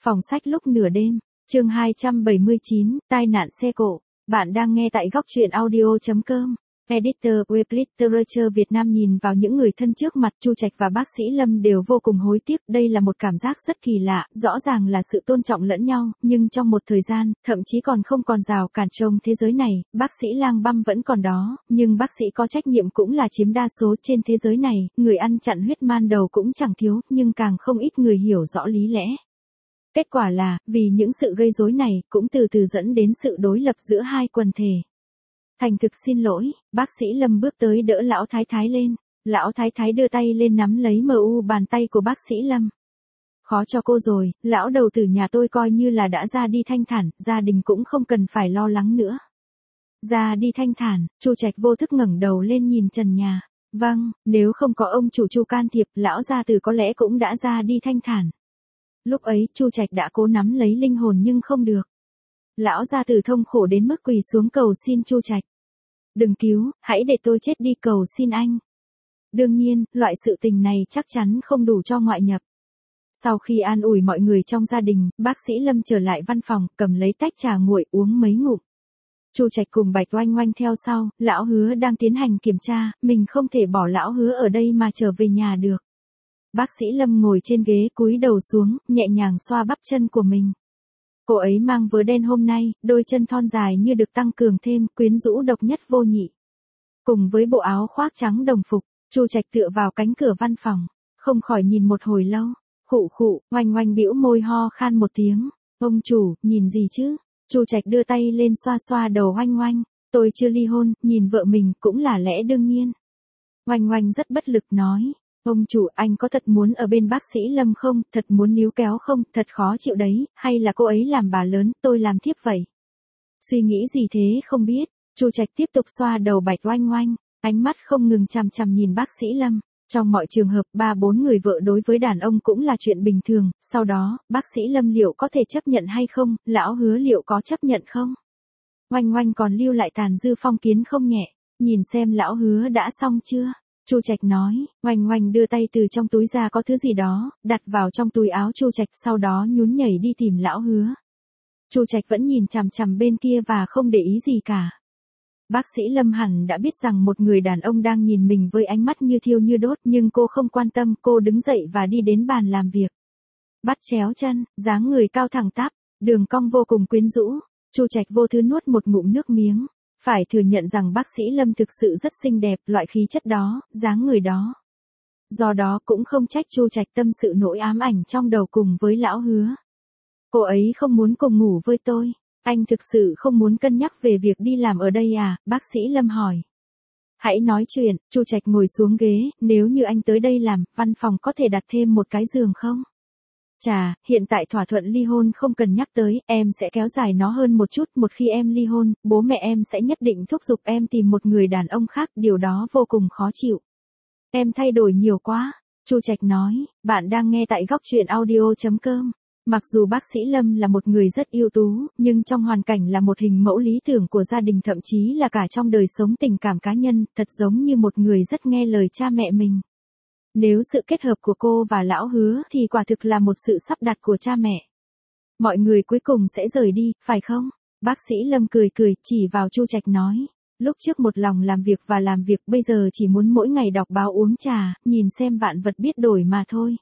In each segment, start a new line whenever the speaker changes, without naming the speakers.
Phòng sách lúc nửa đêm, chương 279, tai nạn xe cộ. Bạn đang nghe tại góc truyện audio.com. Editor Web Literature Việt Nam nhìn vào những người thân trước mặt Chu Trạch và bác sĩ Lâm đều vô cùng hối tiếc. Đây là một cảm giác rất kỳ lạ, rõ ràng là sự tôn trọng lẫn nhau, nhưng trong một thời gian, thậm chí còn không còn rào cản trong thế giới này, bác sĩ Lang Băm vẫn còn đó, nhưng bác sĩ có trách nhiệm cũng là chiếm đa số trên thế giới này, người ăn chặn huyết man đầu cũng chẳng thiếu, nhưng càng không ít người hiểu rõ lý lẽ. Kết quả là, vì những sự gây rối này, cũng từ từ dẫn đến sự đối lập giữa hai quần thể. Thành thực xin lỗi, bác sĩ Lâm bước tới đỡ lão thái thái lên. Lão thái thái đưa tay lên nắm lấy bàn tay của bác sĩ Lâm. Khó cho cô rồi, lão đầu tử nhà tôi coi như là đã ra đi thanh thản, gia đình cũng không cần phải lo lắng nữa. Ra đi thanh thản, Chu Trạch vô thức ngẩng đầu lên nhìn trần nhà. Vâng, nếu không có ông chủ Chu can thiệp, lão gia tử có lẽ cũng đã ra đi thanh thản. Lúc ấy Chu Trạch đã cố nắm lấy linh hồn nhưng không được. Lão gia tử thông khổ đến mức quỳ xuống cầu xin Chu Trạch. Đừng cứu, hãy để tôi chết đi, cầu xin anh. Đương nhiên, loại sự tình này chắc chắn không đủ cho ngoại nhập. Sau khi an ủi mọi người trong gia đình, bác sĩ Lâm trở lại văn phòng, cầm lấy tách trà nguội uống mấy ngụm. Chu Trạch cùng Bạch Oanh Oanh theo sau, lão Hứa đang tiến hành kiểm tra, mình không thể bỏ lão Hứa ở đây mà trở về nhà được. Bác sĩ Lâm ngồi trên ghế cúi đầu xuống, nhẹ nhàng xoa bắp chân của mình. Cô ấy mang vớ đen hôm nay, đôi chân thon dài như được tăng cường thêm, quyến rũ độc nhất vô nhị. Cùng với bộ áo khoác trắng đồng phục, Chu Trạch tựa vào cánh cửa văn phòng, không khỏi nhìn một hồi lâu. Khụ khụ, Oanh Oanh bĩu môi ho khan một tiếng. Ông chủ, nhìn gì chứ? Chu Trạch đưa tay lên xoa xoa đầu Oanh Oanh. Tôi chưa ly hôn, nhìn vợ mình cũng là lẽ đương nhiên. Oanh Oanh rất bất lực nói. Ông chủ, anh có thật muốn ở bên bác sĩ Lâm không, thật muốn níu kéo không, thật khó chịu đấy, hay là cô ấy làm bà lớn, tôi làm thiếp vậy? Suy nghĩ gì thế không biết, Chu Trạch tiếp tục xoa đầu Bạch Oanh Oanh, ánh mắt không ngừng chằm chằm nhìn bác sĩ Lâm. Trong mọi trường hợp 3-4 người vợ đối với đàn ông cũng là chuyện bình thường, sau đó, bác sĩ Lâm liệu có thể chấp nhận hay không, lão Hứa liệu có chấp nhận không? Oanh Oanh còn lưu lại tàn dư phong kiến không nhẹ, nhìn xem lão Hứa đã xong chưa? Chu Trạch nói, Oanh Oanh đưa tay từ trong túi ra có thứ gì đó, đặt vào trong túi áo Chu Trạch, sau đó nhún nhảy đi tìm lão Hứa. Chu Trạch vẫn nhìn chằm chằm bên kia và không để ý gì cả. Bác sĩ Lâm hẳn đã biết rằng một người đàn ông đang nhìn mình với ánh mắt như thiêu như đốt, nhưng cô không quan tâm, cô đứng dậy và đi đến bàn làm việc. Bắt chéo chân, dáng người cao thẳng tắp, đường cong vô cùng quyến rũ. Chu Trạch vô thứ nuốt một ngụm nước miếng. Phải thừa nhận rằng bác sĩ Lâm thực sự rất xinh đẹp, loại khí chất đó, dáng người đó. Do đó cũng không trách Chu Trạch tâm sự nỗi ám ảnh trong đầu cùng với lão Hứa. Cô ấy không muốn cùng ngủ với tôi. Anh thực sự không muốn cân nhắc về việc đi làm ở đây à? Bác sĩ Lâm hỏi. Hãy nói chuyện, Chu Trạch ngồi xuống ghế, nếu như anh tới đây làm, văn phòng có thể đặt thêm một cái giường không? Chà, hiện tại thỏa thuận ly hôn không cần nhắc tới, em sẽ kéo dài nó hơn một chút, một khi em ly hôn, bố mẹ em sẽ nhất định thúc giục em tìm một người đàn ông khác, điều đó vô cùng khó chịu. Em thay đổi nhiều quá, Chu Trạch nói, bạn đang nghe tại góc truyện audio.com. Mặc dù bác sĩ Lâm là một người rất ưu tú, nhưng trong hoàn cảnh là một hình mẫu lý tưởng của gia đình, thậm chí là cả trong đời sống tình cảm cá nhân, thật giống như một người rất nghe lời cha mẹ mình. Nếu sự kết hợp của cô và lão Hứa thì quả thực là một sự sắp đặt của cha mẹ. Mọi người cuối cùng sẽ rời đi, phải không? Bác sĩ Lâm cười cười, chỉ vào Chu Trạch nói. Lúc trước một lòng làm việc và làm việc, bây giờ chỉ muốn mỗi ngày đọc báo uống trà, nhìn xem vạn vật biết đổi mà thôi.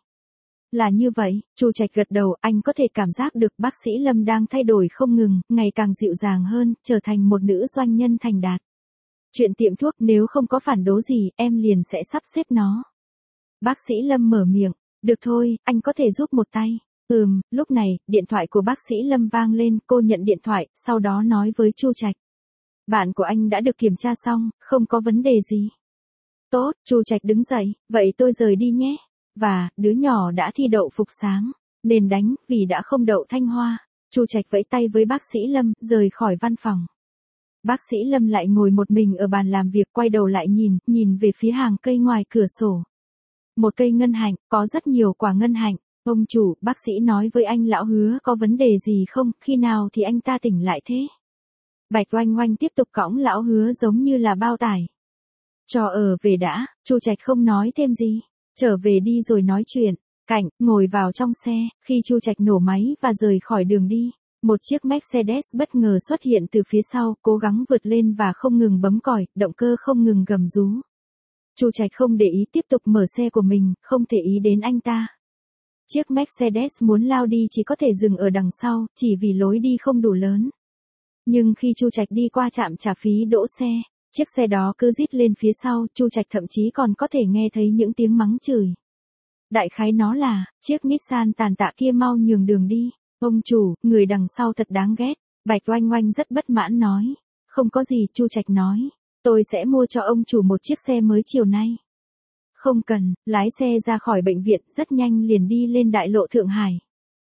Là như vậy, Chu Trạch gật đầu, anh có thể cảm giác được bác sĩ Lâm đang thay đổi không ngừng, ngày càng dịu dàng hơn, trở thành một nữ doanh nhân thành đạt. Chuyện tiệm thuốc nếu không có phản đối gì, em liền sẽ sắp xếp nó. Bác sĩ Lâm mở miệng, được thôi, anh có thể giúp một tay. Lúc này, điện thoại của bác sĩ Lâm vang lên, cô nhận điện thoại, sau đó nói với Chu Trạch. Bạn của anh đã được kiểm tra xong, không có vấn đề gì. Tốt, Chu Trạch đứng dậy, vậy tôi rời đi nhé. Và, đứa nhỏ đã thi đậu phục sáng, nên đánh, vì đã không đậu Thanh Hoa. Chu Trạch vẫy tay với bác sĩ Lâm, rời khỏi văn phòng. Bác sĩ Lâm lại ngồi một mình ở bàn làm việc, quay đầu lại nhìn về phía hàng cây ngoài cửa sổ. Một cây ngân hạnh, có rất nhiều quả ngân hạnh. Ông chủ, bác sĩ nói với anh lão Hứa có vấn đề gì không, khi nào thì anh ta tỉnh lại thế? Bạch Oanh Oanh tiếp tục cõng lão Hứa giống như là bao tải. Cho ở về đã, Chu Trạch không nói thêm gì. Trở về đi rồi nói chuyện. cạnh, ngồi vào trong xe, khi Chu Trạch nổ máy và rời khỏi đường đi. Một chiếc Mercedes bất ngờ xuất hiện từ phía sau, cố gắng vượt lên và không ngừng bấm còi, động cơ không ngừng gầm rú. Chu Trạch không để ý, tiếp tục mở xe của mình, không thể ý đến anh ta. Chiếc Mercedes muốn lao đi chỉ có thể dừng ở đằng sau, chỉ vì lối đi không đủ lớn. Nhưng khi Chu Trạch đi qua trạm trả phí đỗ xe, chiếc xe đó cứ rít lên phía sau, Chu Trạch thậm chí còn có thể nghe thấy những tiếng mắng chửi. Đại khái nó là, chiếc Nissan tàn tạ kia mau nhường đường đi. Ông chủ, người đằng sau thật đáng ghét. Bạch Oanh Oanh rất bất mãn nói. Không có gì, Chu Trạch nói. Tôi sẽ mua cho ông chủ một chiếc xe mới chiều nay. Không cần, lái xe ra khỏi bệnh viện, rất nhanh liền đi lên đại lộ Thượng Hải.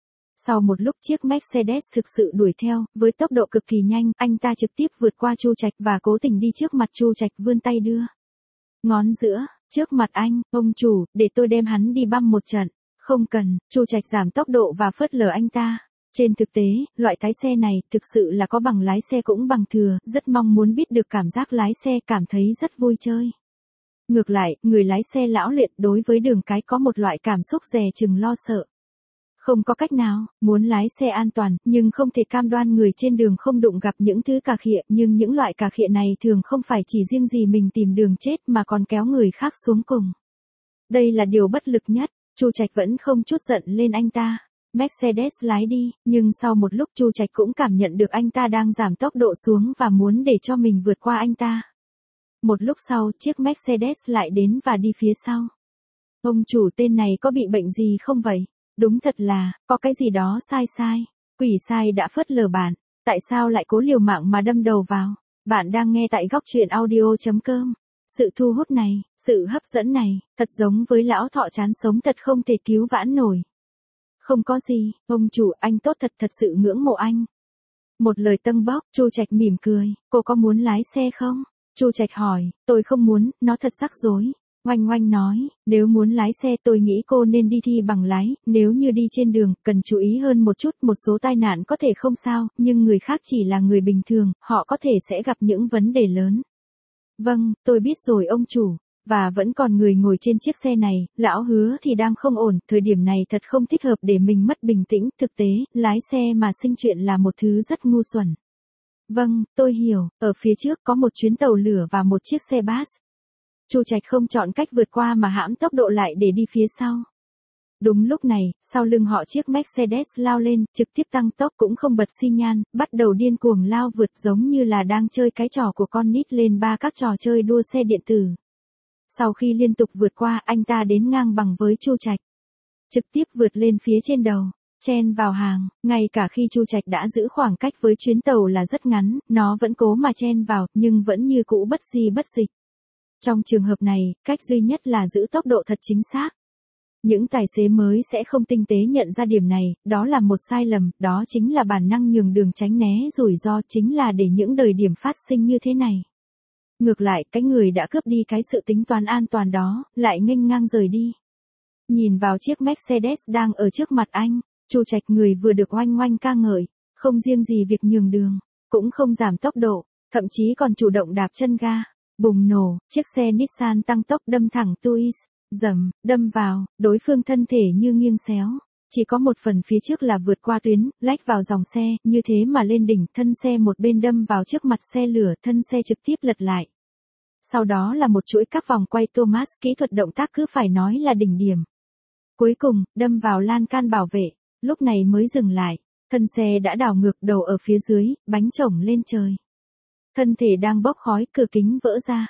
Sau một lúc chiếc Mercedes thực sự đuổi theo, với tốc độ cực kỳ nhanh, anh ta trực tiếp vượt qua Chu Trạch và cố tình đi trước mặt Chu Trạch vươn tay đưa. Ngón giữa, trước mặt anh, ông chủ, để tôi đem hắn đi băm một trận. Không cần, Chu Trạch giảm tốc độ và phớt lờ anh ta. Trên thực tế, loại lái xe này thực sự là có bằng lái xe cũng bằng thừa, rất mong muốn biết được cảm giác lái xe, cảm thấy rất vui chơi. Ngược lại, người lái xe lão luyện đối với đường cái có một loại cảm xúc dè chừng lo sợ. Không có cách nào, muốn lái xe an toàn, nhưng không thể cam đoan người trên đường không đụng gặp những thứ cà khịa, nhưng những loại cà khịa này thường không phải chỉ riêng gì mình tìm đường chết mà còn kéo người khác xuống cùng. Đây là điều bất lực nhất, Chu Trạch vẫn không chút giận lên anh ta. Mercedes lái đi, nhưng sau một lúc Chu Trạch cũng cảm nhận được anh ta đang giảm tốc độ xuống và muốn để cho mình vượt qua anh ta. Một lúc sau, chiếc Mercedes lại đến và đi phía sau. Ông chủ tên này có bị bệnh gì không vậy? Đúng thật là, có cái gì đó sai. Quỷ sai đã phớt lờ bạn. Tại sao lại cố liều mạng mà đâm đầu vào? Bạn đang nghe tại góc truyện audio.com. Sự thu hút này, sự hấp dẫn này, thật giống với lão thọ chán sống thật không thể cứu vãn nổi. Không có gì, ông chủ, anh tốt thật sự ngưỡng mộ anh. Một lời tâng bốc, Chu Trạch mỉm cười, cô có muốn lái xe không? Chu Trạch hỏi, tôi không muốn, nó thật rắc rối. Oanh Oanh nói, nếu muốn lái xe tôi nghĩ cô nên đi thi bằng lái, nếu như đi trên đường, cần chú ý hơn một chút, một số tai nạn có thể không sao, nhưng người khác chỉ là người bình thường, họ có thể sẽ gặp những vấn đề lớn. Vâng, tôi biết rồi ông chủ. Và vẫn còn người ngồi trên chiếc xe này, lão Hứa thì đang không ổn, thời điểm này thật không thích hợp để mình mất bình tĩnh, thực tế, lái xe mà sinh chuyện là một thứ rất ngu xuẩn. Vâng, tôi hiểu, ở phía trước có một chuyến tàu lửa và một chiếc xe bus. Chu Trạch không chọn cách vượt qua mà hãm tốc độ lại để đi phía sau. Đúng lúc này, sau lưng họ chiếc Mercedes lao lên, trực tiếp tăng tốc cũng không bật xi nhan, bắt đầu điên cuồng lao vượt giống như là đang chơi cái trò của con nít lên ba các trò chơi đua xe điện tử. Sau khi liên tục vượt qua, anh ta đến ngang bằng với Chu Trạch. Trực tiếp vượt lên phía trên đầu, chen vào hàng, ngay cả khi Chu Trạch đã giữ khoảng cách với chuyến tàu là rất ngắn, nó vẫn cố mà chen vào, nhưng vẫn như cũ bất di bất dịch. Trong trường hợp này, cách duy nhất là giữ tốc độ thật chính xác. Những tài xế mới sẽ không tinh tế nhận ra điểm này, đó là một sai lầm, đó chính là bản năng nhường đường tránh né rủi ro, chính là để những đời điểm phát sinh như thế này. Ngược lại, cái người đã cướp đi cái sự tính toán an toàn đó, lại nghênh ngang rời đi. Nhìn vào chiếc Mercedes đang ở trước mặt anh, Chu Trạch người vừa được Oanh Oanh ca ngợi, không riêng gì việc nhường đường, cũng không giảm tốc độ, thậm chí còn chủ động đạp chân ga. Bùng nổ, chiếc xe Nissan tăng tốc đâm thẳng Tuis, dầm, đâm vào, đối phương thân thể như nghiêng xéo. Chỉ có một phần phía trước là vượt qua tuyến, lách vào dòng xe, như thế mà lên đỉnh, thân xe một bên đâm vào trước mặt xe lửa, thân xe trực tiếp lật lại. Sau đó là một chuỗi các vòng quay Thomas, kỹ thuật động tác cứ phải nói là đỉnh điểm. Cuối cùng, đâm vào lan can bảo vệ, lúc này mới dừng lại, thân xe đã đảo ngược đầu ở phía dưới, bánh chổng lên trời. Thân thể đang bốc khói, cửa kính vỡ ra.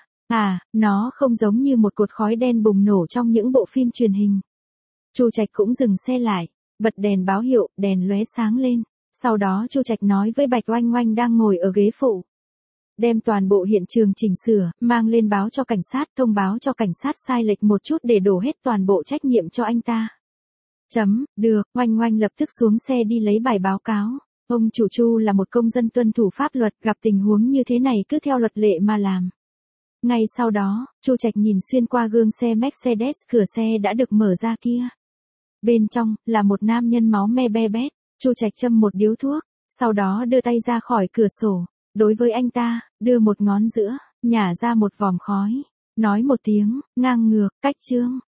Nó không giống như một cột khói đen bùng nổ trong những bộ phim truyền hình. Chu Trạch cũng dừng xe lại, bật đèn báo hiệu, đèn lóe sáng lên. Sau đó Chu Trạch nói với Bạch Oanh Oanh đang ngồi ở ghế phụ. Đem toàn bộ hiện trường chỉnh sửa, mang lên báo cho cảnh sát, thông báo cho cảnh sát sai lệch một chút để đổ hết toàn bộ trách nhiệm cho anh ta. Được, Oanh Oanh lập tức xuống xe đi lấy bài báo cáo. Ông chủ Chu là một công dân tuân thủ pháp luật, gặp tình huống như thế này cứ theo luật lệ mà làm. Ngay sau đó, Chu Trạch nhìn xuyên qua gương xe Mercedes, cửa xe đã được mở ra kia. Bên trong, là một nam nhân máu me be bét. Chu Trạch châm một điếu thuốc, sau đó đưa tay ra khỏi cửa sổ. Đối với anh ta, đưa một ngón giữa, nhả ra một vòm khói. Nói một tiếng, ngang ngược, cách chương.